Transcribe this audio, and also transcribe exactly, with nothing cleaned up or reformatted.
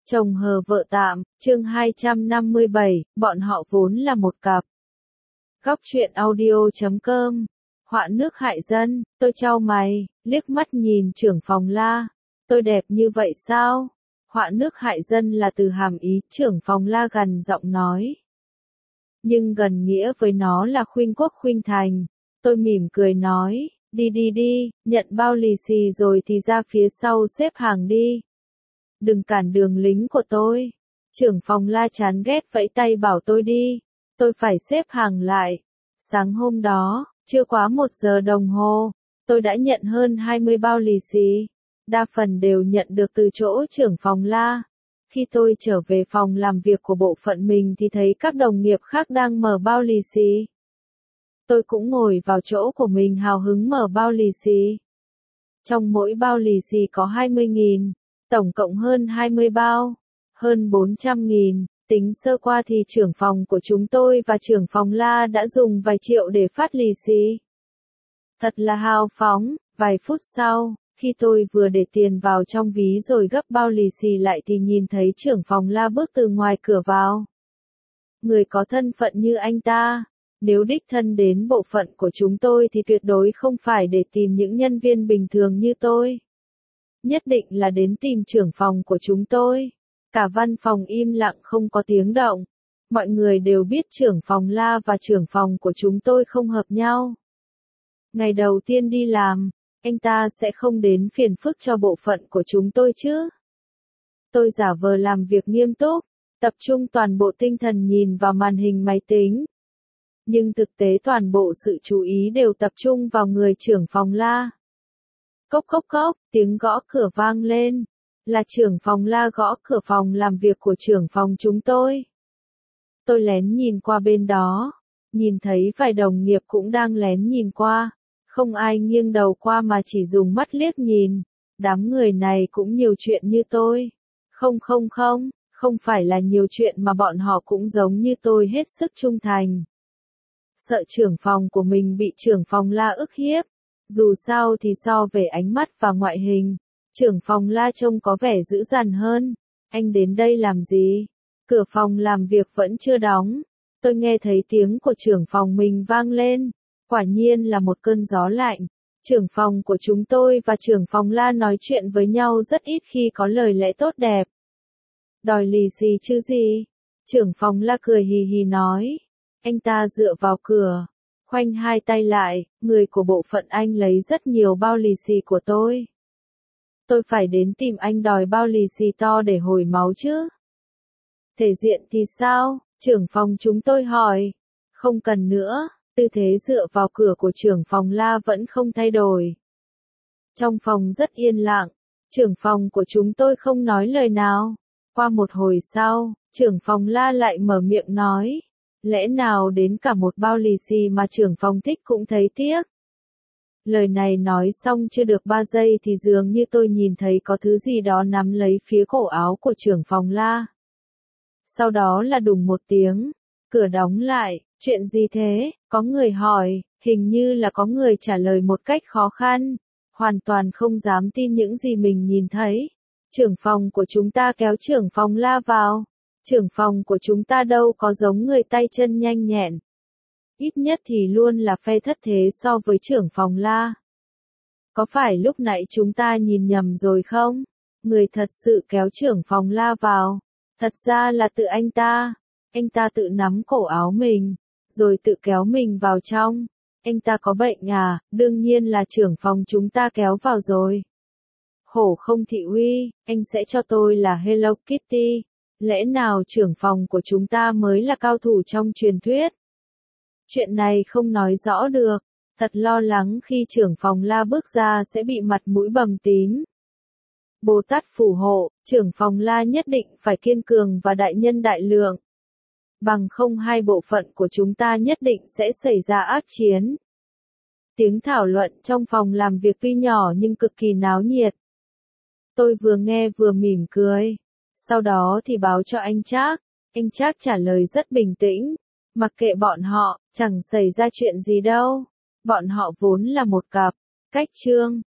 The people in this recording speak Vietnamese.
Chồng hờ vợ tạm, chương hai trăm năm mươi bảy, bọn họ vốn là một cặp. Góc truyện audio chấm com. Họa nước hại dân, tôi chau mày, liếc mắt nhìn trưởng phòng La. Tôi đẹp như vậy sao? Họa nước hại dân là từ hàm ý, trưởng phòng La gằn giọng nói. Nhưng gần nghĩa với nó là khuynh quốc khuynh thành. Tôi mỉm cười nói, đi đi đi, nhận bao lì xì rồi thì ra phía sau xếp hàng đi. Đừng cản đường lính của tôi. Trưởng phòng La chán ghét vẫy tay bảo tôi đi. Tôi phải xếp hàng lại. Sáng hôm đó, chưa quá một giờ đồng hồ, tôi đã nhận hơn hai mươi bao lì xì. Đa phần đều nhận được từ chỗ trưởng phòng La. Khi tôi trở về phòng làm việc của bộ phận mình thì thấy các đồng nghiệp khác đang mở bao lì xì. Tôi cũng ngồi vào chỗ của mình hào hứng mở bao lì xì. Trong mỗi bao lì xì có hai mươi nghìn, tổng cộng hơn hai mươi bao, hơn bốn trăm nghìn. Tính sơ qua thì trưởng phòng của chúng tôi và trưởng phòng La đã dùng vài triệu để phát lì xì. Thật là hào phóng. Vài phút sau, khi tôi vừa để tiền vào trong ví rồi gấp bao lì xì lại thì nhìn thấy trưởng phòng La bước từ ngoài cửa vào. Người có thân phận như anh ta, nếu đích thân đến bộ phận của chúng tôi thì tuyệt đối không phải để tìm những nhân viên bình thường như tôi. Nhất định là đến tìm trưởng phòng của chúng tôi. Cả văn phòng im lặng không có tiếng động. Mọi người đều biết trưởng phòng La và trưởng phòng của chúng tôi không hợp nhau. Ngày đầu tiên đi làm, anh ta sẽ không đến phiền phức cho bộ phận của chúng tôi chứ. Tôi giả vờ làm việc nghiêm túc, tập trung toàn bộ tinh thần nhìn vào màn hình máy tính. Nhưng thực tế toàn bộ sự chú ý đều tập trung vào người trưởng phòng La. Cốc cốc cốc, tiếng gõ cửa vang lên. Là trưởng phòng La gõ cửa phòng làm việc của trưởng phòng chúng tôi. Tôi lén nhìn qua bên đó, nhìn thấy vài đồng nghiệp cũng đang lén nhìn qua. Không ai nghiêng đầu qua mà chỉ dùng mắt liếc nhìn. Đám người này cũng nhiều chuyện như tôi. Không không không, không phải là nhiều chuyện mà bọn họ cũng giống như tôi hết sức trung thành. Sợ trưởng phòng của mình bị trưởng phòng La ức hiếp. Dù sao thì so về ánh mắt và ngoại hình, trưởng phòng La trông có vẻ dữ dằn hơn. Anh đến đây làm gì? Cửa phòng làm việc vẫn chưa đóng. Tôi nghe thấy tiếng của trưởng phòng mình vang lên. Quả nhiên là một cơn gió lạnh. Trưởng phòng của chúng tôi và trưởng phòng La nói chuyện với nhau rất ít khi có lời lẽ tốt đẹp. Đòi lì xì chứ gì? Trưởng phòng La cười hì hì nói. Anh ta dựa vào cửa, khoanh hai tay lại, người của bộ phận anh lấy rất nhiều bao lì xì của tôi. Tôi phải đến tìm anh đòi bao lì xì to để hồi máu chứ. Thể diện thì sao? Trưởng phòng chúng tôi hỏi. Không cần nữa, tư thế dựa vào cửa của trưởng phòng La vẫn không thay đổi. Trong phòng rất yên lặng, trưởng phòng của chúng tôi không nói lời nào. Qua một hồi sau, trưởng phòng La lại mở miệng nói. Lẽ nào đến cả một bao lì xì mà trưởng phòng thích cũng thấy tiếc. Lời này nói xong chưa được ba giây thì dường như tôi nhìn thấy có thứ gì đó nắm lấy phía cổ áo của trưởng phòng La. Sau đó là đùng một tiếng, cửa đóng lại, chuyện gì thế? Có người hỏi, hình như là có người trả lời một cách khó khăn, hoàn toàn không dám tin những gì mình nhìn thấy. Trưởng phòng của chúng ta kéo trưởng phòng La vào. Trưởng phòng của chúng ta đâu có giống người tay chân nhanh nhẹn. Ít nhất thì luôn là phe thất thế so với trưởng phòng La. Có phải lúc nãy chúng ta nhìn nhầm rồi không? Người thật sự kéo trưởng phòng La vào. Thật ra là tự anh ta. Anh ta tự nắm cổ áo mình, rồi tự kéo mình vào trong. Anh ta có bệnh à? Đương nhiên là trưởng phòng chúng ta kéo vào rồi. Hổ không thị uy, anh sẽ cho tôi là Hello Kitty. Lẽ nào trưởng phòng của chúng ta mới là cao thủ trong truyền thuyết? Chuyện này không nói rõ được. Thật lo lắng khi trưởng phòng La bước ra sẽ bị mặt mũi bầm tím. Bồ Tát phù hộ, trưởng phòng La nhất định phải kiên cường và đại nhân đại lượng. Bằng không hai bộ phận của chúng ta nhất định sẽ xảy ra ác chiến. Tiếng thảo luận trong phòng làm việc tuy nhỏ nhưng cực kỳ náo nhiệt. Tôi vừa nghe vừa mỉm cười. Sau đó thì báo cho anh Trác. Anh Trác trả lời rất bình tĩnh. Mặc kệ bọn họ, chẳng xảy ra chuyện gì đâu. Bọn họ vốn là một cặp. Cách chương.